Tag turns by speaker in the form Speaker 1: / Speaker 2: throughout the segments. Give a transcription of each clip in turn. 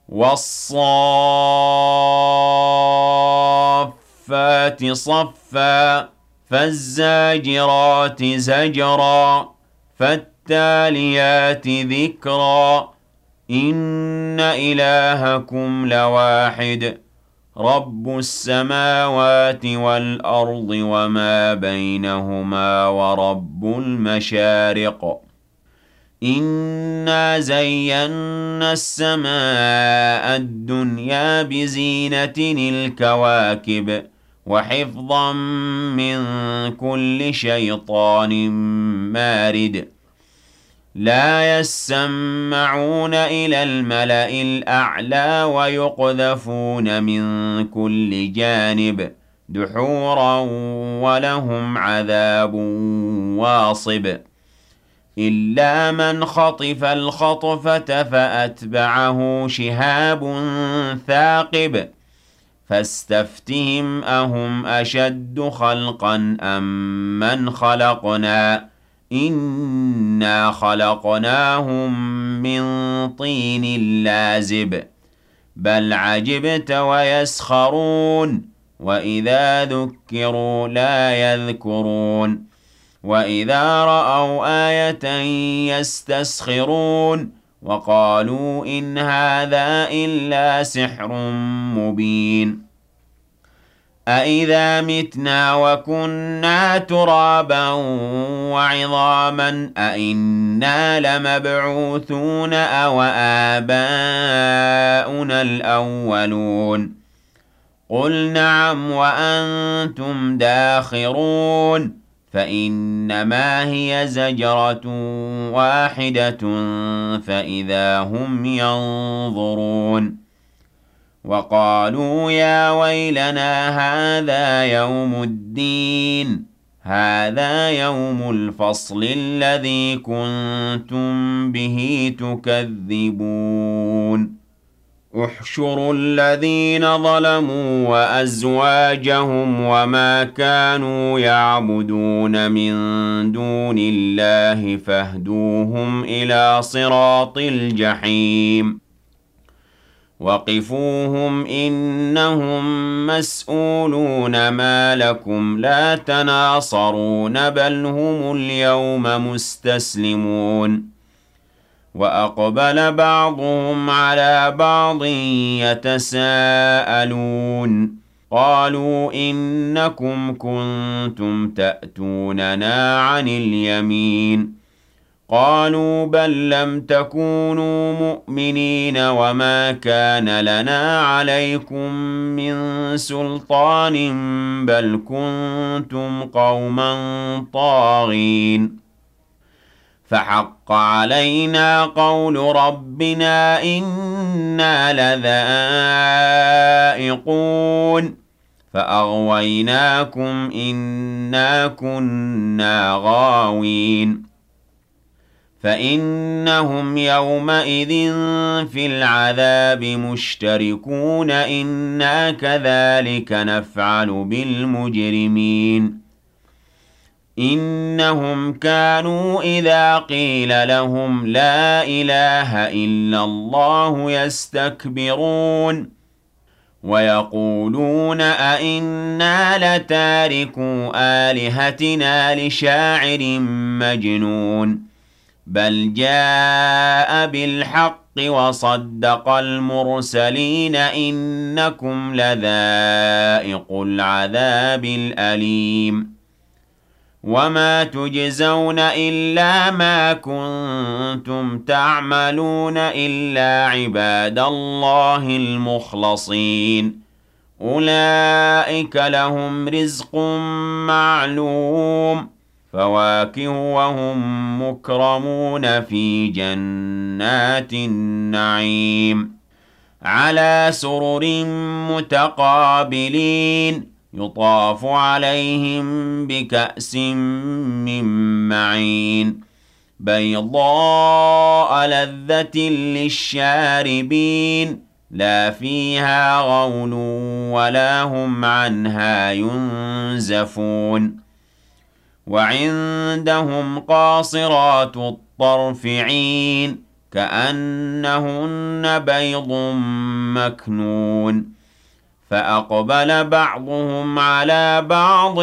Speaker 1: وَالصَّافَّاتِ صَفًّا فَالزَّاجِرَاتِ زَجْرًا فَالتَّالِيَاتِ ذِكْرًا إِنَّ إِلَٰهَكُمْ لَوَاحِدٌ رَبُّ السَّمَاوَاتِ وَالْأَرْضِ وَمَا بَيْنَهُمَا وَرَبُّ الْمَشَارِقِ إِنَّا زَيَّنَّا السَّمَاءَ الدُّنْيَا بِزِينَةٍ الْكَوَاكِبِ وَحِفْظًا مِّن كُلِّ شَيْطَانٍ مَّارِدٍ لَّا يَسَّمَّعُونَ إِلَى الْمَلَإِ الْأَعْلَىٰ وَيُقْذَفُونَ مِن كُلِّ جَانِبٍ دُحُورًا وَلَهُمْ عَذَابٌ وَاصِبٌ إِلَّا مَنْ خَطِفَ الْخَطْفَةَ فَأَتْبَعَهُ شِهَابٌ ثَاقِبٌ فَاسْتَفْتِهِمْ أَهُمْ أَشَدُّ خَلْقًا أَم مَّنْ خَلَقْنَا إِنَّا خَلَقْنَاهُم مِّن طِينٍ لَّازِبٍ بَلْ عَجِبْتَ وَيَسْخَرُونَ وَإِذَا ذُكِّرُوا لَا يَذْكُرُونَ وَإِذَا رَأَوْا آيَةً يَسْتَسْخِرُونَ وَقَالُوا إِنْ هَٰذَا إِلَّا سِحْرٌ مُّبِينٌ أَإِذَا مِتْنَا وَكُنَّا تُرَابًا وَعِظَامًا أَإِنَّا لَمَبْعُوثُونَ أَوْآبَاؤُنَا الْأَوَّلُونَ قُلْ نَعَمْ وَأَنتُمْ دَاخِرُونَ فَإِنَّمَا هِيَ زَجْرَةٌ وَاحِدَةٌ فَإِذَا هُمْ يَنظُرُونَ وَقَالُوا يَا وَيْلَنَا هَٰذَا يَوْمُ الدِّينِ هَٰذَا يَوْمُ الْفَصْلِ الَّذِي كُنتُم بِهِ تُكَذِّبُونَ احْشُرُوا الَّذِينَ ظَلَمُوا وَأَزْوَاجَهُمْ وَمَا كَانُوا يَعْبُدُونَ مِن دُونِ اللَّهِ فَاهْدُوهُمْ إِلَىٰ صِرَاطِ الْجَحِيمِ وَقِفُوهُمْ إِنَّهُم مَّسْئُولُونَ مَا لَكُمْ لَا تَنَاصَرُونَ بَلْ هُمُ الْيَوْمَ مُسْتَسْلِمُونَ وَأَقْبَلَ بَعْضُهُمْ عَلَىٰ بَعْضٍ يَتَسَاءَلُونَ قَالُوا إِنَّكُمْ كُنتُمْ تَأْتُونَنَا عَنِ الْيَمِينِ قَالُوا بَل لَّمْ تَكُونُوا مُؤْمِنِينَ وَمَا كَانَ لَنَا عَلَيْكُم مِّن سُلْطَانٍ بَلْ كُنتُمْ قَوْمًا طَاغِينَ فَحَقَّ عَلَيْنَا قَوْلُ رَبِّنَا إِنَّا لَذَائِقُونَ فَأَغْوَيْنَاكُمْ إِنَّا كُنَّا غَاوِينَ فَإِنَّهُمْ يَوْمَئِذٍ فِي الْعَذَابِ مُشْتَرِكُونَ إِنَّا كَذَٰلِكَ نَفْعَلُ بِالْمُجْرِمِينَ إِنَّهُمْ كَانُوا إِذَا قِيلَ لَهُمْ لَا إِلَٰهَ إِلَّا اللَّهُ يَسْتَكْبِرُونَ وَيَقُولُونَ أَإِنَّا لَتَارِكُو آلِهَتِنَا لِشَاعِرٍ مَّجْنُونٍ بَلْ جَاءَ بِالْحَقِّ وَصَدَّقَ الْمُرْسَلِينَ إِنَّكُمْ لَذَائِقُو الْعَذَابِ الْأَلِيمِ وَمَا تُجْزَوْنَ إِلَّا مَا كُنتُمْ تَعْمَلُونَ إِلَّا عِبَادَ اللَّهِ الْمُخْلَصِينَ أُولَٰئِكَ لَهُمْ رِزْقٌ مَّعْلُومٌ فَوَاكِهُ وَهُم مُّكْرَمُونَ فِي جَنَّاتِ النَّعِيمِ عَلَىٰ سُرُرٍ مُّتَقَابِلِينَ يُطَافُ عَلَيْهِم بِكَأْسٍ مِّن مَّعِينٍ بَيْضَاءَ لَذَّةٍ لِّلشَّارِبِينَ لَا فِيهَا غَوْلٌ وَلَا هُمْ عَنْهَا يُنزَفُونَ وَعِندَهُمْ قَاصِرَاتُ الطَّرْفِ عِينٌ كأنهن بيض مكنون فأقبل بعضهم على بعض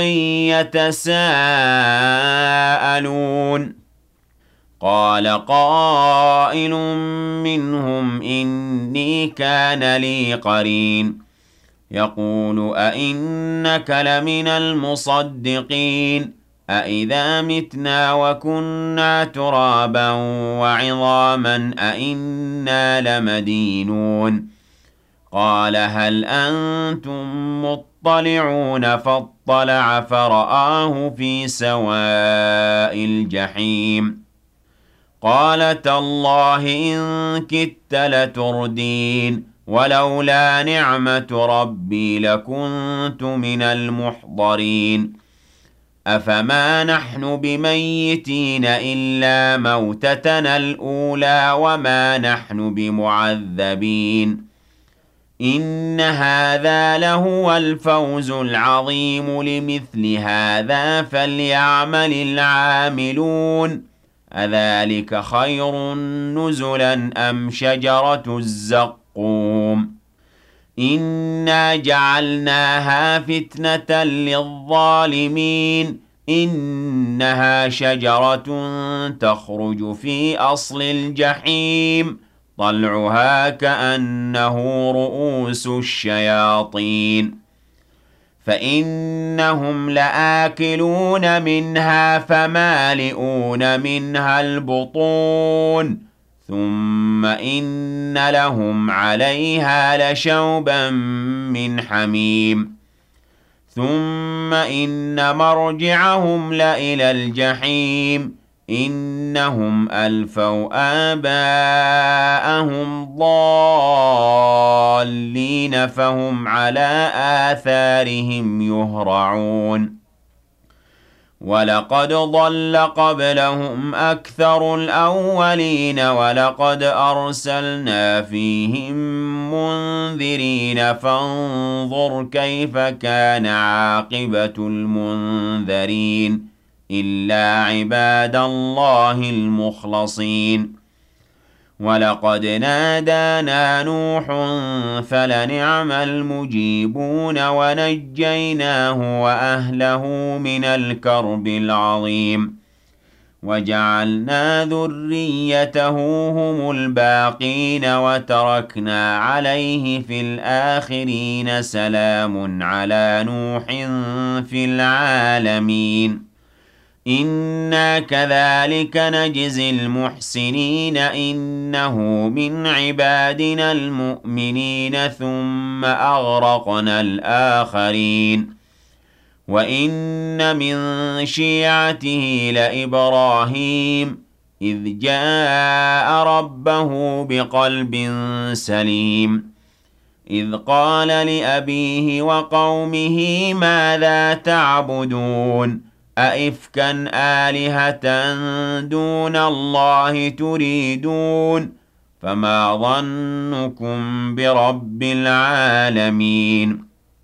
Speaker 1: يتساءلون قال قائل منهم إني كان لي قرين يقول أئنك لمن المصدقين أئذا متنا وكنا ترابا وعظاما أئنا لمدينون قال هل أنتم مطلعون فاطلع فرآه في سواء الجحيم قال تالله إن كدت لتردين ولولا نعمة ربي لكنت من المحضرين أفما نحن بميتين إلا موتتنا الأولى وما نحن بمعذبين إن هذا لهو الفوز العظيم لمثل هذا فليعمل العاملون أذلك خير نزلا أم شجرة الزقوم إنا جعلناها فتنة للظالمين إنها شجرة تخرج في أصل الجحيم طلعها كأنه رؤوس الشياطين فإنهم لآكلون منها فمالئون منها البطون ثم إن لهم عليها لشوبا من حميم ثم إن مرجعهم لإلى الجحيم إنهم ألفوا آباءهم ضالين فهم على آثارهم يهرعون ولقد ضل قبلهم أكثر الأولين ولقد أرسلنا فيهم منذرين فانظر كيف كان عاقبة المنذرين إلا عباد الله المخلصين ولقد نادانا نوح فلنعم المجيبون ونجيناه وأهله من الكرب العظيم وجعلنا ذريته هم الباقين وتركنا عليه في الآخرين سلام على نوح في العالمين إنا كذلك نجزي المحسنين إنه من عبادنا المؤمنين ثم أغرقنا الآخرين وإن من شيعته لإبراهيم إذ جاء ربه بقلب سليم إذ قال لأبيه وقومه ماذا تعبدون أئفكا آلهة دون الله تريدون فما ظنكم برب العالمين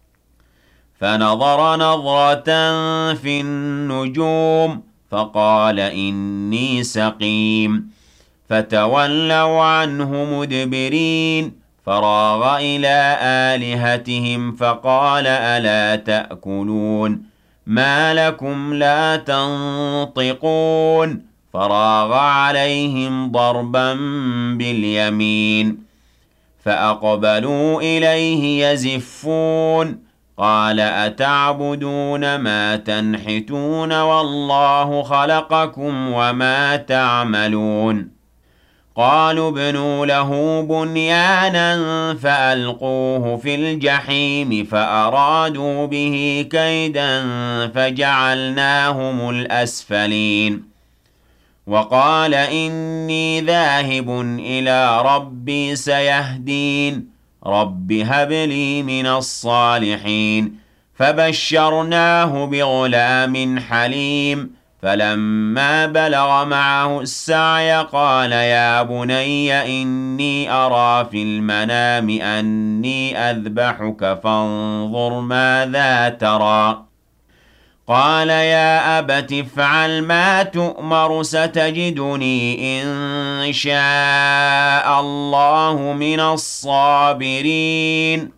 Speaker 1: فنظر نظرة في النجوم فقال إني سقيم فتولوا عنه مدبرين فراغ إلى آلهتهم فقال ألا تأكلون ما لكم لا تنطقون فراغ عليهم ضربا باليمين فأقبلوا إليه يزفون قال أتعبدون ما تنحتون والله خلقكم وما تعملون قالوا ابنوا له بنيانا فألقوه في الجحيم فأرادوا به كيدا فجعلناهم الأسفلين وقال إني ذاهب إلى ربي سيهدين رب هب لي من الصالحين فبشرناه بغلام حليم فلما بلغ معه السعي قال يا بني إني أرى في المنام أني أذبحك فانظر ماذا ترى قال يا أبت افعل ما تؤمر ستجدني إن شاء الله من الصابرين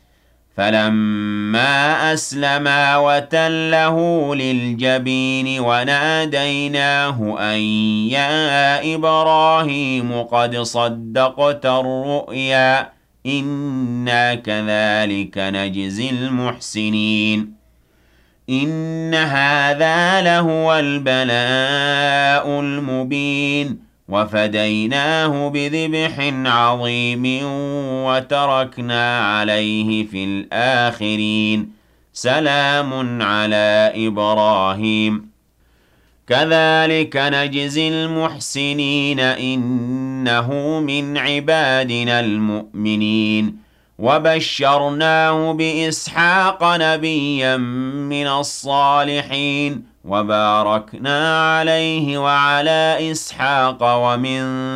Speaker 1: فلما أسلما وتله للجبين وناديناه أن يا إبراهيم قد صدقت الرؤيا إنا كذلك نجزي المحسنين إن هذا لهو البلاء المبين وفديناه بذبح عظيم وتركنا عليه في الآخرين سلام على إبراهيم كذلك نجزي المحسنين إنه من عبادنا المؤمنين وبشرناه بإسحاق نبيا من الصالحين وباركنا عليه وعلى إسحاق ومن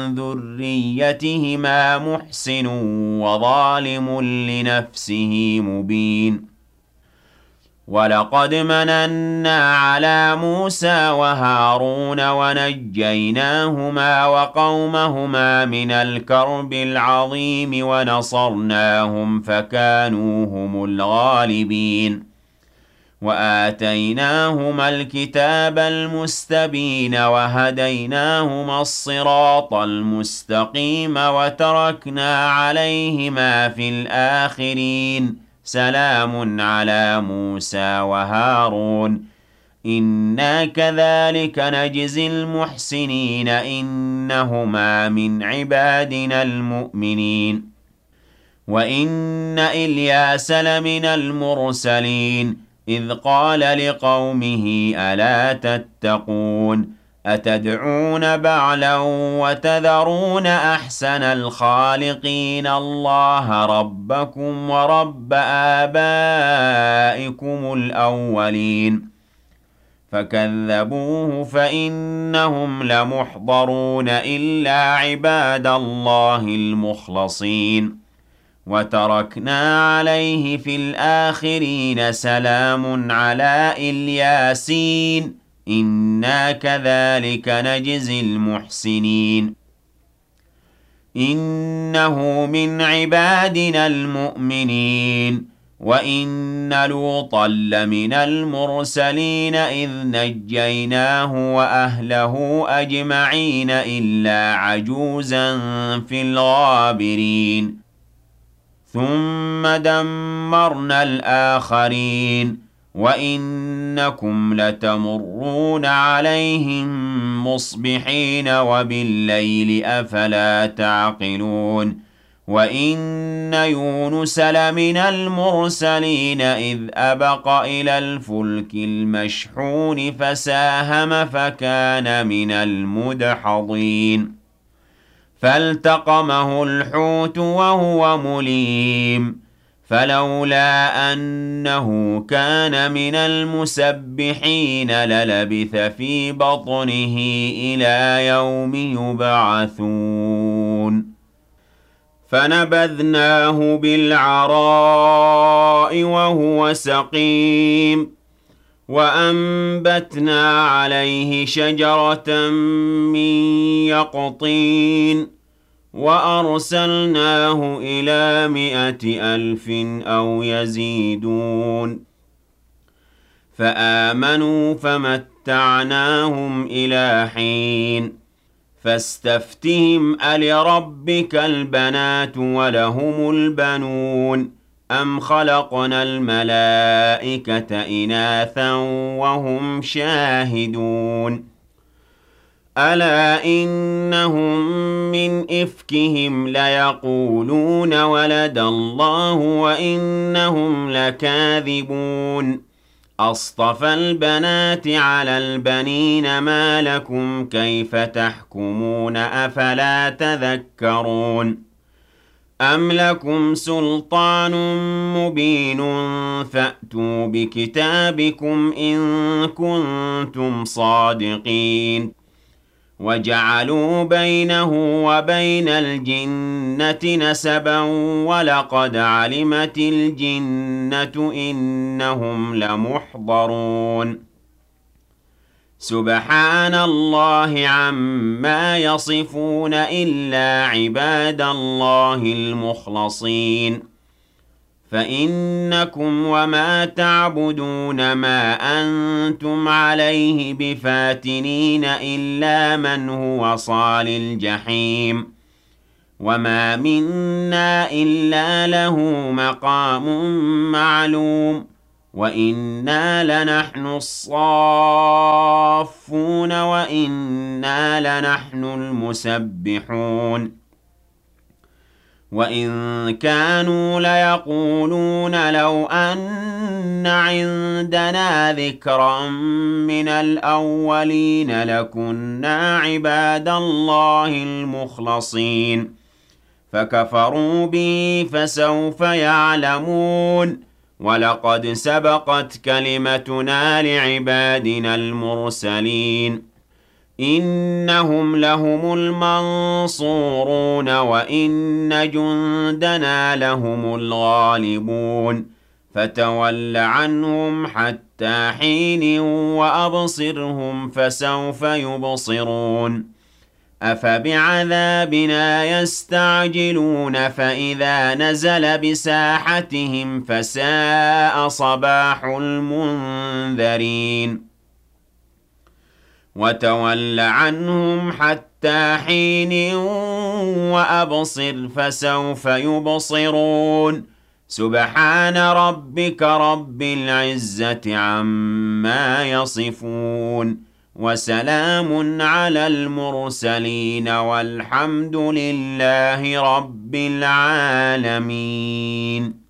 Speaker 1: ذريتهما محسن وظالم لنفسه مبين ولقد مننا على موسى وهارون ونجيناهما وقومهما من الكرب العظيم ونصرناهم فكانوا هم الغالبين وآتيناهما الكتاب المستبين وهديناهما الصراط المستقيم وتركنا عليهما في الآخرين سلام على موسى وهارون إنا كذلك نجزي المحسنين إنهما من عبادنا المؤمنين وإن إلياس لمن المرسلين إذ قال لقومه ألا تتقون أتدعون بعلا وتذرون أحسن الخالقين الله ربكم ورب آبائكم الأولين فكذبوه فإنهم لمحضرون إلا عباد الله المخلصين وتركنا عليه في الآخرين سلام على الياسين إنا كذلك نجزي المحسنين إنه من عبادنا المؤمنين وإن لوطا لمن المرسلين إذ نجيناه وأهله أجمعين إلا عجوزا في الغابرين ثم دمرنا الآخرين وإنكم لتمرون عليهم مصبحين وبالليل أفلا تعقلون وإن يونس لمن المرسلين إذ أبق إلى الفلك المشحون فساهم فكان من المدحضين فالتقمه الحوت وهو مليم فلولا أنه كان من المسبحين للبث في بطنه إلى يوم يبعثون فنبذناه بالعراء وهو سقيم وأنبتنا عليه شجرة من يقطين وأرسلناه إلى 100,000 أو يزيدون فآمنوا فمتعناهم إلى حين فاستفتهم ألربك البنات ولهم البنون أم خلقنا الملائكة إناثا وهم شاهدون ألا إنهم من إفكهم ليقولون ولد الله وإنهم لكاذبون أصطفى البنات على البنين ما لكم كيف تحكمون أفلا تذكرون أم لكم سلطان مبين فأتوا بكتابكم إن كنتم صادقين وجعلوا بينه وبين الجنة نسبا ولقد علمت الجنة إنهم لمحضرون سبحان الله عما يصفون إلا عباد الله المخلصين فإنكم وما تعبدون ما أنتم عليه بفاتنين إلا من هو صال الجحيم وما منا إلا له مقام معلوم وإنا لنحن الصافون وإنا لنحن المسبحون وإن كانوا ليقولون لو أن عندنا ذكرا من الأولين لكنا عباد الله المخلصين فكفروا به فسوف يعلمون ولقد سبقت كلمتنا لعبادنا المرسلين إنهم لهم المنصورون وإن جندنا لهم الغالبون فتول عنهم حتى حين وأبصرهم فسوف يبصرون أفبعذابنا يستعجلون فإذا نزل بساحتهم فساء صباح المنذرين وتول عنهم حتى حين وأبصر فسوف يبصرون سبحان ربك رب العزة عما يصفون وسلام على المرسلين والحمد لله رب العالمين